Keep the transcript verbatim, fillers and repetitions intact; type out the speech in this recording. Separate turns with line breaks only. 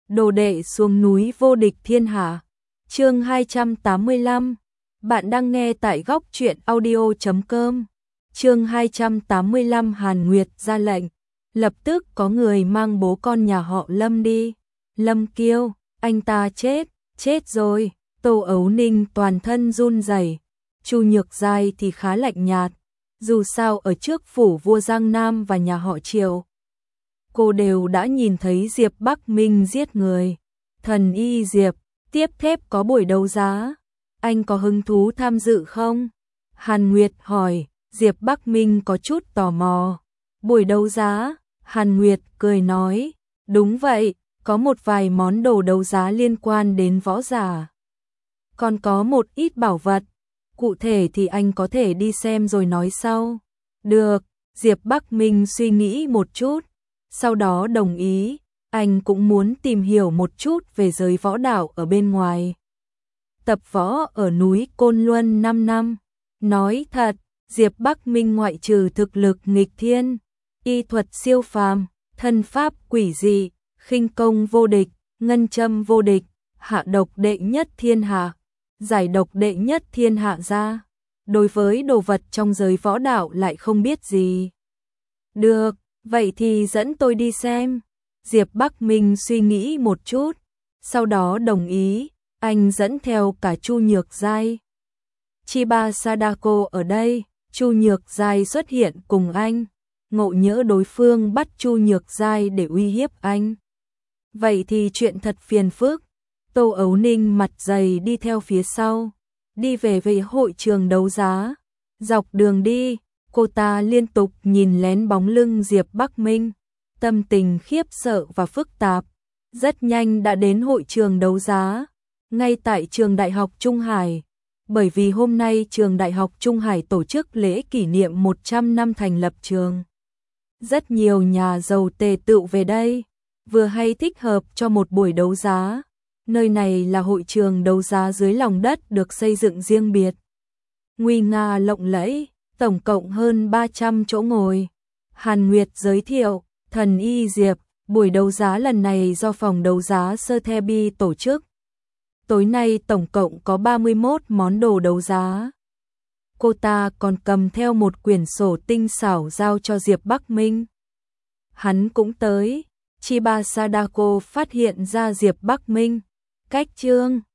Đồ đệ xuống núi vô địch thiên hạ. Chương hai trăm tám mươi lăm. Bạn đang nghe tại góc truyện audio chấm com. Chương hai trăm tám mươi lăm. Hàn Nguyệt ra lệnh, lập tức có người mang bố con nhà họ Lâm đi. Lâm Kiêu, anh ta chết, chết rồi. Tô Ấu Ninh toàn thân run rẩy. Chu Nhược Giai thì khá lạnh nhạt, dù sao ở trước phủ vua Giang Nam và nhà họ Triệu, cô đều đã nhìn thấy Diệp Bắc Minh giết người. Thần y Diệp, tiếp thép có buổi đấu giá, anh có hứng thú tham dự không? Hàn Nguyệt hỏi. Diệp Bắc Minh có chút tò mò. Buổi đấu giá? Hàn Nguyệt cười nói, đúng vậy, có một vài món đồ đấu giá liên quan đến võ giả, còn có một ít bảo vật. Cụ thể thì anh có thể đi xem rồi nói sau. Được, Diệp Bắc Minh suy nghĩ một chút, sau đó đồng ý. Anh cũng muốn tìm hiểu một chút về giới võ đạo ở bên ngoài. Tập võ ở núi Côn Luân năm năm. Nói thật, Diệp Bắc Minh ngoại trừ thực lực nghịch thiên, y thuật siêu phàm, thân pháp quỷ dị, khinh công vô địch, ngân châm vô địch, hạ độc đệ nhất thiên hạ, giải độc đệ nhất thiên hạ ra, đối với đồ vật trong giới võ đạo lại không biết gì. Được, vậy thì dẫn tôi đi xem. Diệp Bắc Minh suy nghĩ một chút, sau đó đồng ý. Anh dẫn theo cả Chu Nhược Giai. Chiba Sadako ở đây, Chu Nhược Giai xuất hiện cùng anh, ngộ nhỡ đối phương bắt Chu Nhược Giai để uy hiếp anh, vậy thì chuyện thật phiền phức. Tô Ấu Ninh mặt dày đi theo phía sau, đi về về hội trường đấu giá. Dọc đường đi, cô ta liên tục nhìn lén bóng lưng Diệp Bắc Minh, tâm tình khiếp sợ và phức tạp. Rất nhanh đã đến hội trường đấu giá, ngay tại trường Đại học Trung Hải, bởi vì hôm nay trường Đại học Trung Hải tổ chức lễ kỷ niệm một trăm năm thành lập trường. Rất nhiều nhà giàu tề tựu về đây, vừa hay thích hợp cho một buổi đấu giá. Nơi này là hội trường đấu giá dưới lòng đất được xây dựng riêng biệt, nguy nga lộng lẫy, tổng cộng hơn ba trăm chỗ ngồi. Hàn Nguyệt giới thiệu, thần y Diệp, buổi đấu giá lần này do phòng đấu giá Sotheby tổ chức. Tối nay tổng cộng có ba mươi mốt món đồ đấu giá. Cô ta còn cầm theo một quyển sổ tinh xảo giao cho Diệp Bắc Minh. Hắn cũng tới. Chiba Sadako phát hiện ra Diệp Bắc Minh. Cách chương